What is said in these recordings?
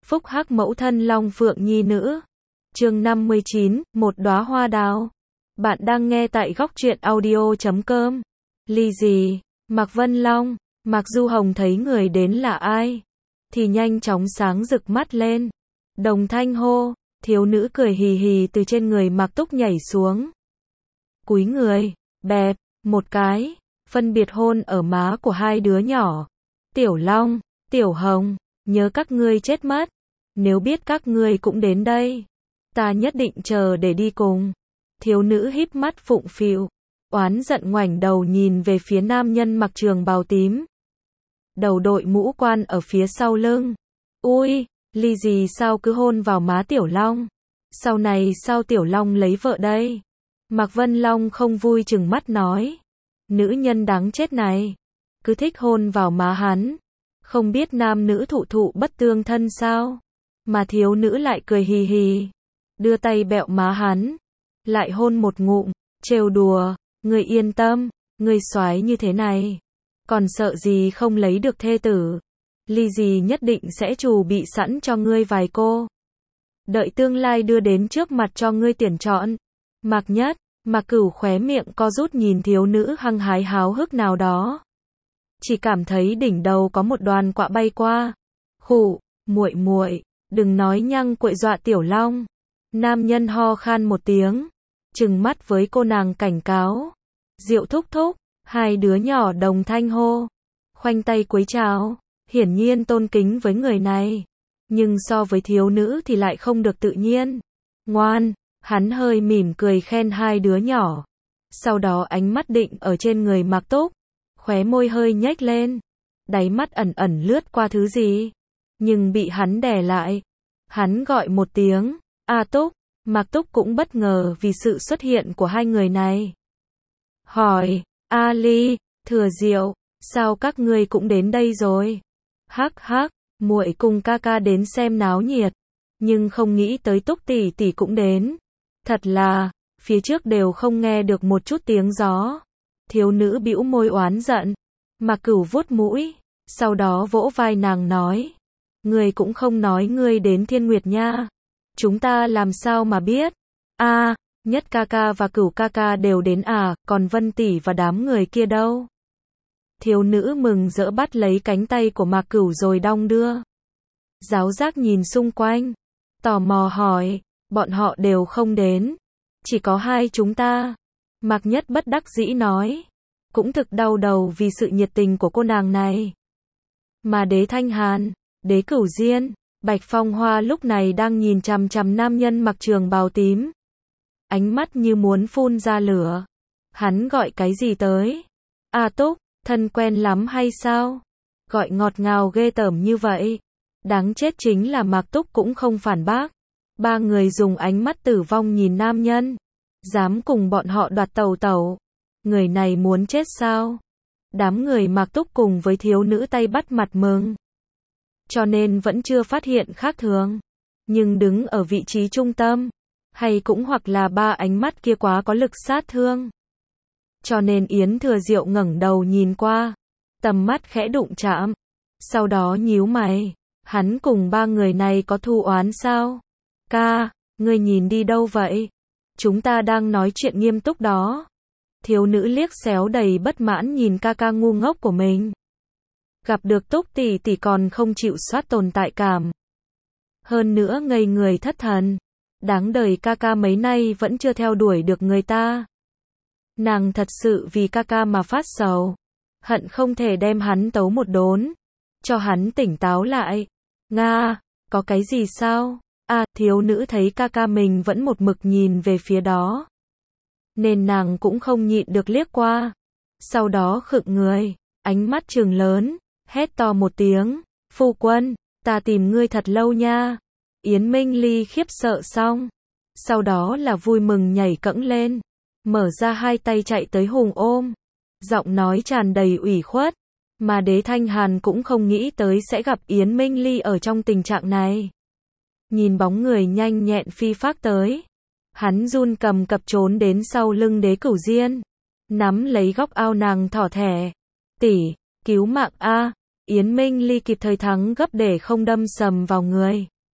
Phúc hắc mẫu thân Long Phượng Nhi nữ. Chương 59, một đóa hoa đào. Bạn đang nghe tại góc truyện audio.com. Ly gì? Mạc Vân Long, Mạc Du Hồng thấy người đến là ai, thì nhanh chóng sáng rực mắt lên. Đồng thanh hô, thiếu nữ cười hì hì từ trên người Mạc Túc nhảy xuống. Cúi người, bẹp, một cái, phân biệt hôn ở má của hai đứa nhỏ. Tiểu Long, Tiểu Hồng, nhớ các ngươi chết mất. Nếu biết các ngươi cũng đến đây, ta nhất định chờ để đi cùng. Thiếu nữ híp mắt phụng phịu, oán giận ngoảnh đầu nhìn về phía nam nhân mặc trường bào tím. Đầu đội mũ quan ở phía sau lưng. Ui, Ly gì sao cứ hôn vào má Tiểu Long? Sau này sao Tiểu Long lấy vợ đây? Mạc Vân Long không vui trừng mắt nói. Nữ nhân đáng chết này, cứ thích hôn vào má hắn. Không biết nam nữ thụ thụ bất tương thân sao? Mà thiếu nữ lại cười hì hì, đưa tay bẹo má hắn, lại hôn một ngụm, trêu đùa, ngươi yên tâm, ngươi soái như thế này, còn sợ gì không lấy được thê tử. Ly gì nhất định sẽ chuẩn bị sẵn cho ngươi vài cô. Đợi tương lai đưa đến trước mặt cho ngươi tuyển chọn. Mạc Nhất, Mạc Cửu khóe miệng co rút nhìn thiếu nữ hăng hái háo hức nào đó. Chỉ cảm thấy đỉnh đầu có một đoàn quạ bay qua. Khụ, muội muội, đừng nói nhăng quậy dọa Tiểu Long. Nam nhân ho khan một tiếng, trừng mắt với cô nàng cảnh cáo. Diệu thúc thúc, hai đứa nhỏ đồng thanh hô, khoanh tay cúi chào, hiển nhiên tôn kính với người này. Nhưng so với thiếu nữ thì lại không được tự nhiên. Ngoan, hắn hơi mỉm cười khen hai đứa nhỏ. Sau đó ánh mắt định ở trên người Mạc Túc, khóe môi hơi nhếch lên, đáy mắt ẩn ẩn lướt qua thứ gì, nhưng bị hắn đè lại. Hắn gọi một tiếng, A Túc. Mạc Túc cũng bất ngờ vì sự xuất hiện của hai người này. Hỏi, A Ly, Thừa Diệu, sao các ngươi cũng đến đây rồi? Hắc hắc, muội cùng ca ca đến xem náo nhiệt, nhưng không nghĩ tới Túc tỷ tỷ cũng đến. Thật là, phía trước đều không nghe được một chút tiếng gió. Thiếu nữ bĩu môi oán giận. Mạc Cửu vuốt mũi, sau đó vỗ vai nàng nói, ngươi cũng không nói ngươi đến Thiên Nguyệt nha. Chúng ta làm sao mà biết? A, Nhất ca ca và Cửu ca ca đều đến à, còn Vân tỷ và đám người kia đâu? Thiếu nữ mừng rỡ bắt lấy cánh tay của Mạc Cửu rồi đong đưa. Giáo giác nhìn xung quanh, tò mò hỏi, bọn họ đều không đến, chỉ có hai chúng ta. Mạc Nhất bất đắc dĩ nói, cũng thực đau đầu vì sự nhiệt tình của cô nàng này. Mà Đế Thanh Hàn, Đế Cửu Diên, Bạch Phong Hoa lúc này đang nhìn chằm chằm nam nhân mặc trường bào tím. Ánh mắt như muốn phun ra lửa. Hắn gọi cái gì tới? A Túc, thân quen lắm hay sao? Gọi ngọt ngào ghê tởm như vậy. Đáng chết chính là Mạc Túc cũng không phản bác. Ba người dùng ánh mắt tử vong nhìn nam nhân. Dám cùng bọn họ đoạt tàu tàu. Người này muốn chết sao? Đám người Mạc Túc cùng với thiếu nữ tay bắt mặt mừng, cho nên vẫn chưa phát hiện khác thường. Nhưng đứng ở vị trí trung tâm, hay cũng hoặc là ba ánh mắt kia quá có lực sát thương. Cho nên Yến Thừa Diệu ngẩng đầu nhìn qua, tầm mắt khẽ đụng chạm. Sau đó nhíu mày, hắn cùng ba người này có thù oán sao? Ca, ngươi nhìn đi đâu vậy? Chúng ta đang nói chuyện nghiêm túc đó. Thiếu nữ liếc xéo đầy bất mãn nhìn ca ca ngu ngốc của mình. Gặp được Túc tỷ tỷ còn không chịu soát tồn tại cảm. Hơn nữa ngây người thất thần. Đáng đời ca ca mấy nay vẫn chưa theo đuổi được người ta. Nàng thật sự vì ca ca mà phát sầu. Hận không thể đem hắn tấu một đốn, cho hắn tỉnh táo lại. Nga, có cái gì sao? À, thiếu nữ thấy ca ca mình vẫn một mực nhìn về phía đó, nên nàng cũng không nhịn được liếc qua. Sau đó khựng người, ánh mắt trừng lớn, hét to một tiếng, phu quân, ta tìm ngươi thật lâu nha. Yến Minh Ly khiếp sợ xong, sau đó là vui mừng nhảy cẫng lên, mở ra hai tay chạy tới hùng ôm, giọng nói tràn đầy ủy khuất. Mà Đế Thanh Hàn cũng không nghĩ tới sẽ gặp Yến Minh Ly ở trong tình trạng này. Nhìn bóng người nhanh nhẹn phi phác tới, hắn run cầm cập trốn đến sau lưng Đế Cửu Diên, nắm lấy góc áo nàng thỏ thẻ. Tỷ, cứu mạng a. Yến Minh Ly kịp thời thắng gấp để không đâm sầm vào người.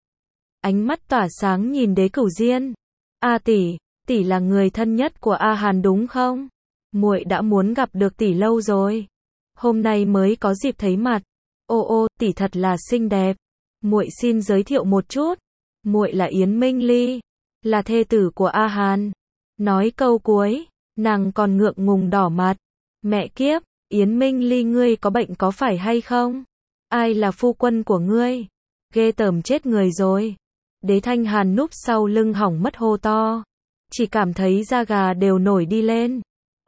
ánh mắt tỏa sáng nhìn Đế Cửu Diên. A tỷ, tỷ là người thân nhất của A Hàn đúng không? Muội đã muốn gặp được tỷ lâu rồi. Hôm nay mới có dịp thấy mặt. Ô, tỷ thật là xinh đẹp. Muội xin giới thiệu một chút. Muội là Yến Minh Ly, là thê tử của A Hàn. Nói câu cuối, nàng còn ngượng ngùng đỏ mặt. Mẹ kiếp, Yến Minh Ly ngươi có bệnh có phải hay không? Ai là phu quân của ngươi? Ghê tởm chết người rồi. Đế Thanh Hàn núp sau lưng hỏng mất hô to. Chỉ cảm thấy da gà đều nổi đi lên.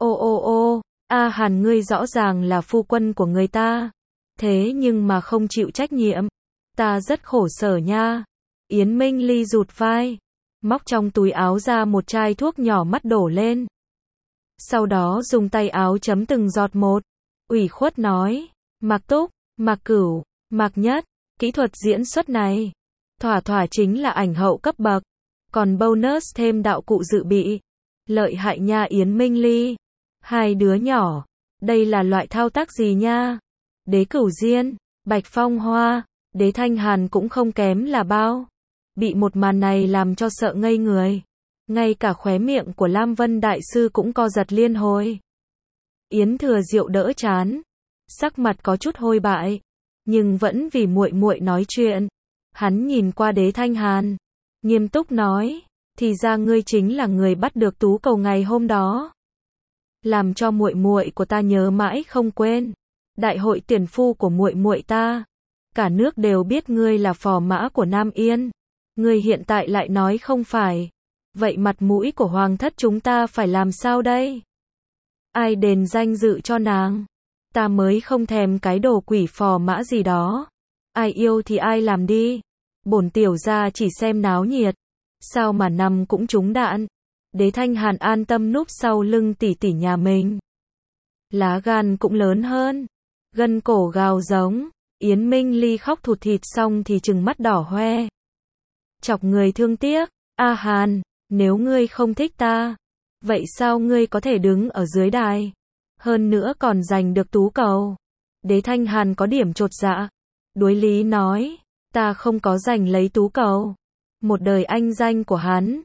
Ô, A Hàn ngươi rõ ràng là phu quân của người ta. Thế nhưng mà không chịu trách nhiệm. Ta rất khổ sở nha. Yến Minh Ly rụt vai. Móc trong túi áo ra một chai thuốc nhỏ mắt đổ lên. Sau đó dùng tay áo chấm từng giọt một. Ủy khuất nói. Mạc Túc, Mạc Cửu, Mạc Nhất. Kỹ thuật diễn xuất này. Thỏa chính là ảnh hậu cấp bậc. Còn bonus thêm đạo cụ dự bị. Lợi hại nha Yến Minh Ly. Hai đứa nhỏ. Đây là loại thao tác gì nha? Đế Cửu Diên, Bạch Phong Hoa, Đế Thanh Hàn cũng không kém là bao. Bị một màn này làm cho sợ ngây người. Ngay cả khóe miệng của Lam Vân Đại Sư cũng co giật liên hồi. Yến Thừa Diệu đỡ chán. Sắc mặt có chút hôi bại. Nhưng vẫn vì muội nói chuyện. Hắn nhìn qua Đế Thanh Hàn. Nghiêm túc nói. Thì ra ngươi chính là người bắt được tú cầu ngày hôm đó. Làm cho muội của ta nhớ mãi không quên. Đại hội tiền phu của muội ta. Cả nước đều biết ngươi là phò mã của Nam Yên. Ngươi hiện tại lại nói không phải. Vậy mặt mũi của hoàng thất chúng ta phải làm sao đây? Ai đền danh dự cho nàng? Ta mới không thèm cái đồ quỷ phò mã gì đó. Ai yêu thì ai làm đi. Bổn tiểu gia chỉ xem náo nhiệt. Sao mà nằm cũng trúng đạn. Đế Thanh Hàn an tâm núp sau lưng tỷ tỷ nhà mình. Lá gan cũng lớn hơn. Gân cổ gào giống. Yến Minh Ly khóc thụt thịt xong thì trừng mắt đỏ hoe. Chọc người thương tiếc. A Hàn, nếu ngươi không thích ta, vậy sao ngươi có thể đứng ở dưới đài? Hơn nữa còn giành được tú cầu. Đế Thanh Hàn có điểm chột dạ. Đối lý nói, ta không có giành lấy tú cầu. Một đời anh danh của hắn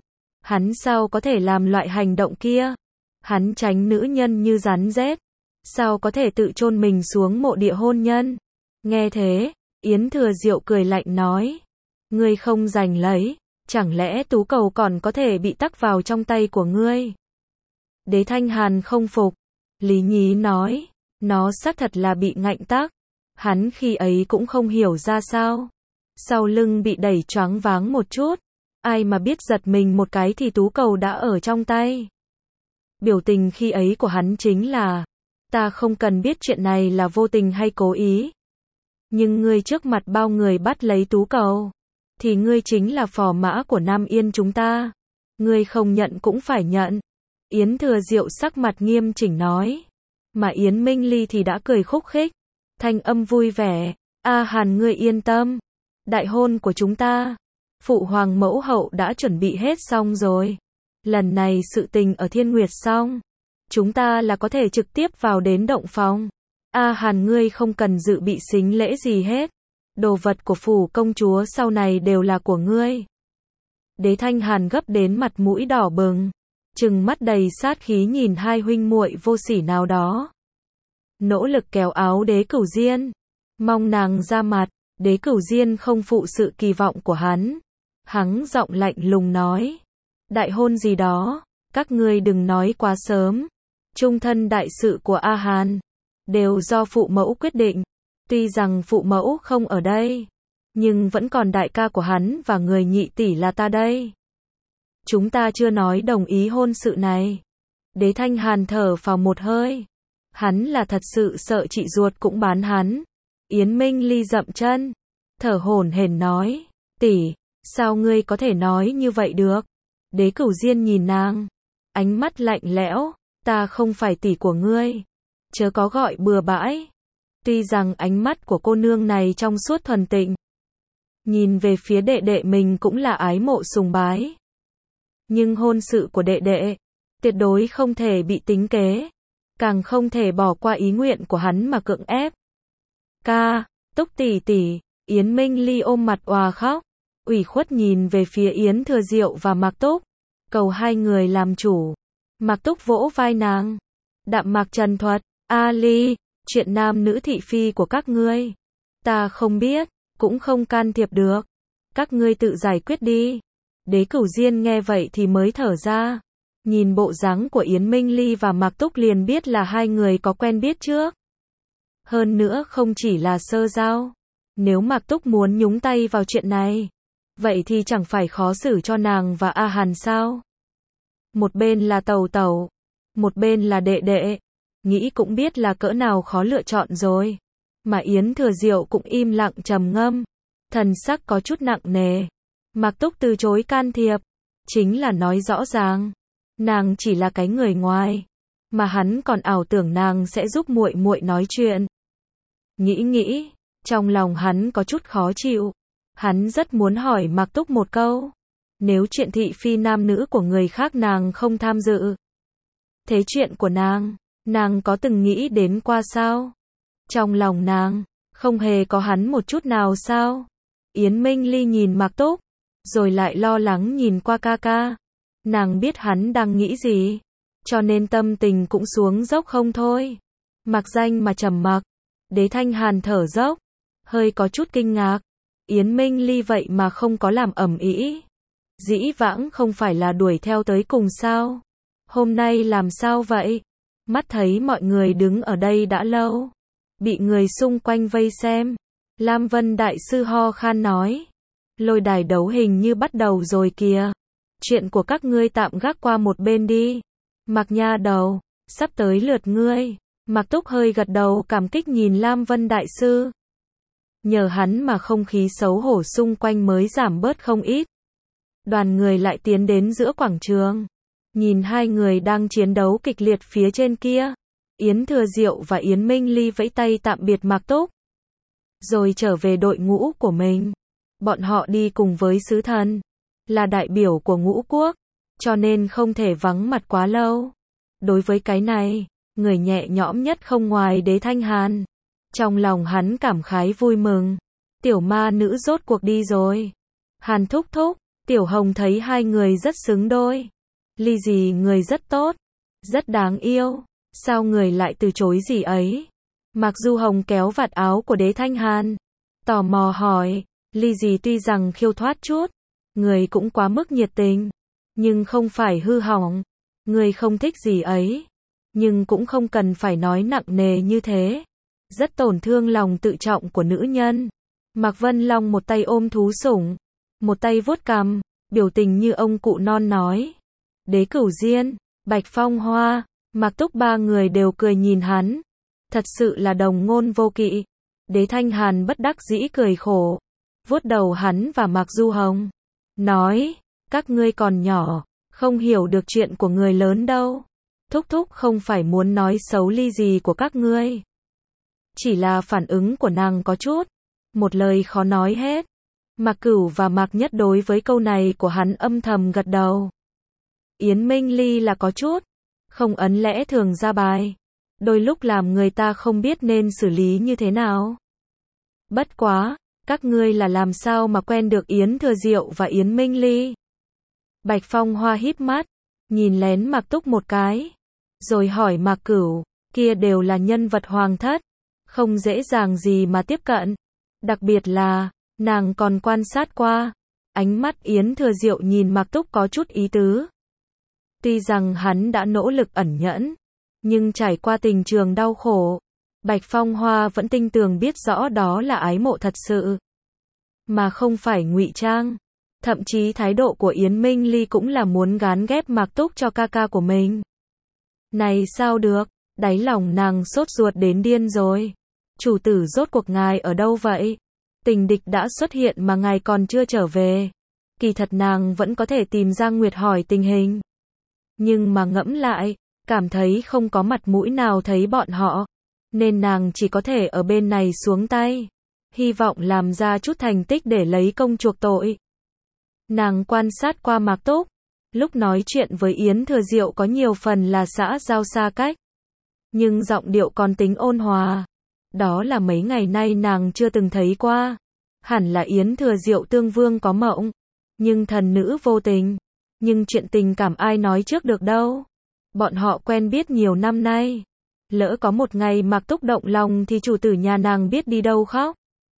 sao có thể làm loại hành động kia? Hắn tránh nữ nhân như rắn rết. Sao có thể tự chôn mình xuống mộ địa hôn nhân? Nghe thế, Yến Thừa Diệu cười lạnh nói. Ngươi không giành lấy, chẳng lẽ tú cầu còn có thể bị tắc vào trong tay của ngươi? Đế Thanh Hàn không phục. Lý Nhí nói, nó xác thật là bị ngạnh tắc. Hắn khi ấy cũng không hiểu ra sao. Sau lưng bị đẩy choáng váng một chút. Ai mà biết giật mình một cái thì tú cầu đã ở trong tay. Biểu tình khi ấy của hắn chính là, ta không cần biết chuyện này là vô tình hay cố ý. Nhưng ngươi trước mặt bao người bắt lấy tú cầu, thì ngươi chính là phò mã của Nam Yên chúng ta. Ngươi không nhận cũng phải nhận. Yến Thừa Diệu sắc mặt nghiêm chỉnh nói. Mà Yến Minh Ly thì đã cười khúc khích. Thanh âm vui vẻ. A Hàn ngươi yên tâm. Đại hôn của chúng ta, Phụ Hoàng mẫu hậu đã chuẩn bị hết xong rồi. Lần này sự tình ở Thiên Nguyệt xong. Chúng ta là có thể trực tiếp vào đến động phòng. A Hàn ngươi không cần dự bị sính lễ gì hết. Đồ vật của phủ công chúa sau này đều là của ngươi. Đế Thanh Hàn gấp đến mặt mũi đỏ bừng. Trừng mắt đầy sát khí nhìn hai huynh muội vô sỉ nào đó. Nỗ lực kéo áo Đế Cửu Diên. Mong nàng ra mặt. Đế Cửu Diên không phụ sự kỳ vọng của hắn. Hắn giọng lạnh lùng nói. Đại hôn gì đó, các ngươi đừng nói quá sớm. Trung thân đại sự của A Hàn đều do phụ mẫu quyết định. Tuy rằng phụ mẫu không ở đây, nhưng vẫn còn đại ca của hắn và người nhị tỷ là ta đây. Chúng ta chưa nói đồng ý hôn sự này. Đế Thanh Hàn thở phào một hơi. Hắn là thật sự sợ chị ruột cũng bán hắn. Yến Minh Ly dậm chân, thở hổn hển nói. Tỷ, sao ngươi có thể nói như vậy được? Đế Cửu Diên nhìn nàng, ánh mắt lạnh lẽo. Ta không phải tỷ của ngươi. Chớ có gọi bừa bãi. Tuy rằng ánh mắt của cô nương này trong suốt thuần tịnh, nhìn về phía đệ đệ mình cũng là ái mộ sùng bái. Nhưng hôn sự của đệ đệ, tuyệt đối không thể bị tính kế. Càng không thể bỏ qua ý nguyện của hắn mà cưỡng ép. Ca, Túc tỷ tỷ, Yến Minh Ly ôm mặt òa khóc. ủy khuất nhìn về phía Yến Thừa Diệu và Mạc Túc, cầu hai người làm chủ. Mạc Túc vỗ vai nàng. Đạm Mạc trần thuật, A Ly, chuyện nam nữ thị phi của các ngươi, ta không biết, cũng không can thiệp được. Các ngươi tự giải quyết đi. Đế Cửu Diên nghe vậy thì mới thở ra. Nhìn bộ dáng của Yến Minh Ly và Mạc Túc liền biết là hai người có quen biết trước. Hơn nữa không chỉ là sơ giao. Nếu Mạc Túc muốn nhúng tay vào chuyện này, vậy thì chẳng phải khó xử cho nàng và A Hàn sao? Một bên là tẩu tẩu, một bên là đệ đệ. Nghĩ cũng biết là cỡ nào khó lựa chọn rồi. Mà Yến Thừa Diệu cũng im lặng trầm ngâm, thần sắc có chút nặng nề. Mạc Túc từ chối can thiệp, chính là nói rõ ràng, nàng chỉ là cái người ngoài, mà hắn còn ảo tưởng nàng sẽ giúp muội muội nói chuyện. Nghĩ, trong lòng hắn có chút khó chịu. Hắn rất muốn hỏi Mạc Túc một câu. Nếu chuyện thị phi nam nữ của người khác nàng không tham dự, thế chuyện của nàng có từng nghĩ đến qua sao? Trong lòng nàng, không hề có hắn một chút nào sao? Yến Minh Ly nhìn Mạc Túc, rồi lại lo lắng nhìn qua ca ca. Nàng biết hắn đang nghĩ gì, cho nên tâm tình cũng xuống dốc không thôi. Mặc Danh mà trầm mặc. Đế Thanh Hàn thở dốc, hơi có chút kinh ngạc. Yến Minh Ly vậy mà không có làm ầm ĩ. Dĩ vãng không phải là đuổi theo tới cùng sao? Hôm nay làm sao vậy? Mắt thấy mọi người đứng ở đây đã lâu, bị người xung quanh vây xem. Lam Vân Đại Sư ho khan nói. Lôi đài đấu hình như bắt đầu rồi kìa. Chuyện của các ngươi tạm gác qua một bên đi. Mạc nha đầu, sắp tới lượt ngươi. Mạc Túc hơi gật đầu cảm kích nhìn Lam Vân Đại Sư. Nhờ hắn mà không khí xấu hổ xung quanh mới giảm bớt không ít. Đoàn người lại tiến đến giữa quảng trường. Nhìn hai người đang chiến đấu kịch liệt phía trên kia. Yến Thừa Diệu và Yến Minh Ly vẫy tay tạm biệt Mạc Túc, rồi trở về đội ngũ của mình. Bọn họ đi cùng với sứ thần, là đại biểu của ngũ quốc, cho nên không thể vắng mặt quá lâu. Đối với cái này, người nhẹ nhõm nhất không ngoài Đế Thanh Hàn. Trong lòng hắn cảm khái vui mừng. Tiểu ma nữ rốt cuộc đi rồi. Hàn thúc thúc, Tiểu Hồng thấy hai người rất xứng đôi. Ly gì người rất tốt, rất đáng yêu. Sao người lại từ chối gì ấy? Mạc Du Hồng kéo vạt áo của Đế Thanh Hàn, tò mò hỏi. Ly gì tuy rằng khiêu thoát chút, người cũng quá mức nhiệt tình, nhưng không phải hư hỏng. Người không thích gì ấy, nhưng cũng không cần phải nói nặng nề như thế. Rất tổn thương lòng tự trọng của nữ nhân. Mạc Vân Long một tay ôm thú sủng, một tay vuốt cằm, biểu tình như ông cụ non nói. Đế Cửu Diên, Bạch Phong Hoa, Mạc Túc ba người đều cười nhìn hắn. Thật sự là đồng ngôn vô kỵ. Đế Thanh Hàn bất đắc dĩ cười khổ, vuốt đầu hắn và Mạc Du Hồng, nói, các ngươi còn nhỏ, không hiểu được chuyện của người lớn đâu. Thúc thúc không phải muốn nói xấu Ly gì của các ngươi. Chỉ là phản ứng của nàng có chút, một lời khó nói hết. Mạc Cửu và Mạc Nhất đối với câu này của hắn âm thầm gật đầu. Yến Minh Ly là có chút, không ấn lẽ thường ra bài. Đôi lúc làm người ta không biết nên xử lý như thế nào. Bất quá, các ngươi là làm sao mà quen được Yến Thừa Diệu và Yến Minh Ly? Bạch Phong Hoa híp mắt, nhìn lén Mạc Túc một cái, rồi hỏi Mạc Cửu, kia đều là nhân vật hoàng thất, không dễ dàng gì mà tiếp cận. Đặc biệt là, nàng còn quan sát qua. Ánh mắt Yến Thừa Diệu nhìn Mạc Túc có chút ý tứ. Tuy rằng hắn đã nỗ lực ẩn nhẫn, nhưng trải qua tình trường đau khổ, Bạch Phong Hoa vẫn tinh tường biết rõ đó là ái mộ thật sự, mà không phải ngụy trang. Thậm chí thái độ của Yến Minh Ly cũng là muốn gán ghép Mạc Túc cho ca ca của mình. Này sao được, đáy lòng nàng sốt ruột đến điên rồi. Chủ tử rốt cuộc ngài ở đâu vậy? Tình địch đã xuất hiện mà ngài còn chưa trở về. Kỳ thật nàng vẫn có thể tìm Giang Nguyệt hỏi tình hình. Nhưng mà ngẫm lại, cảm thấy không có mặt mũi nào thấy bọn họ. Nên nàng chỉ có thể ở bên này xuống tay. Hy vọng làm ra chút thành tích để lấy công chuộc tội. Nàng quan sát qua Mạc Túc. Lúc nói chuyện với Yến Thừa Diệu có nhiều phần là xã giao xa cách. Nhưng giọng điệu còn tính ôn hòa. Đó là mấy ngày nay nàng chưa từng thấy qua. Hẳn là Yến Thừa Diệu tương vương có mộng. Nhưng thần nữ vô tình. Nhưng chuyện tình cảm ai nói trước được đâu. Bọn họ quen biết nhiều năm nay. Lỡ có một ngày Mạc Túc động lòng thì chủ tử nhà nàng biết đi đâu khóc.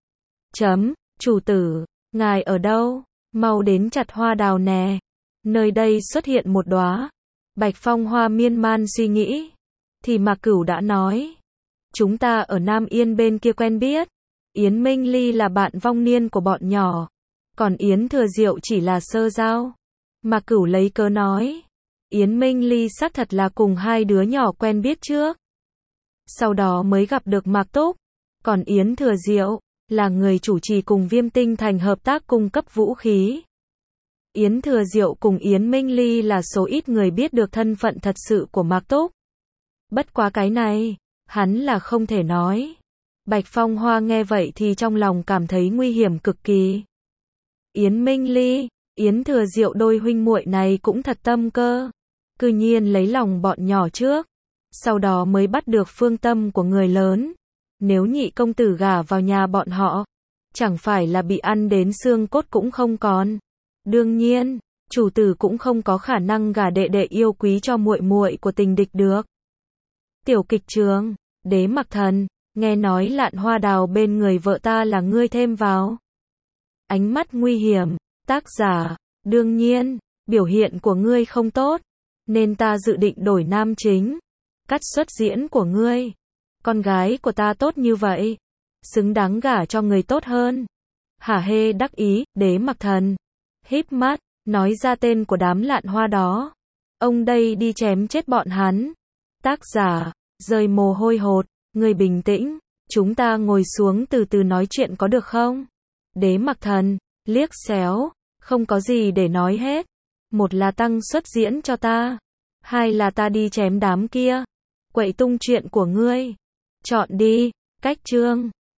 Chủ tử, ngài ở đâu? Mau đến chặt hoa đào nè. Nơi đây xuất hiện một đóa bạch phong hoa miên man suy nghĩ. Thì Mạc Cửu đã nói. Chúng ta ở Nam Yên bên kia quen biết. Yến Minh Ly là bạn vong niên của bọn nhỏ. Còn Yến Thừa Diệu chỉ là sơ giao. Mạc Cửu lấy cớ nói. Yến Minh Ly xác thật là cùng hai đứa nhỏ quen biết trước. Sau đó mới gặp được Mạc Túc. Còn Yến Thừa Diệu là người chủ trì cùng Viêm Tinh Thành hợp tác cung cấp vũ khí. Yến Thừa Diệu cùng Yến Minh Ly là số ít người biết được thân phận thật sự của Mạc Túc. Bất quá cái này, hắn là không thể nói. Bạch Phong Hoa nghe vậy thì trong lòng cảm thấy nguy hiểm cực kỳ. Yến Minh Ly, Yến Thừa Diệu đôi huynh muội này cũng thật tâm cơ. Cư nhiên lấy lòng bọn nhỏ trước. Sau đó mới bắt được phương tâm của người lớn. Nếu nhị công tử gả vào nhà bọn họ, chẳng phải là bị ăn đến xương cốt cũng không còn. Đương nhiên, chủ tử cũng không có khả năng gả đệ đệ yêu quý cho muội muội của tình địch được. Tiểu kịch trường, Đế Mặc Thần, nghe nói Lạn Hoa Đào bên người vợ ta là ngươi thêm vào. Ánh mắt nguy hiểm, tác giả, đương nhiên, biểu hiện của ngươi không tốt, nên ta dự định đổi nam chính. Cắt xuất diễn của ngươi. Con gái của ta tốt như vậy, xứng đáng gả cho người tốt hơn. Hả hê đắc ý, Đế Mặc Thần híp mắt, nói ra tên của đám Lạn Hoa đó. Ông đây đi chém chết bọn hắn. Tác giả, rơi mồ hôi hột, người bình tĩnh, chúng ta ngồi xuống từ từ nói chuyện có được không? Đế Mặc Thần liếc xéo, không có gì để nói hết. Một là tăng xuất diễn cho ta, hai là ta đi chém đám kia. Quậy tung chuyện của ngươi. Chọn đi, cách chương.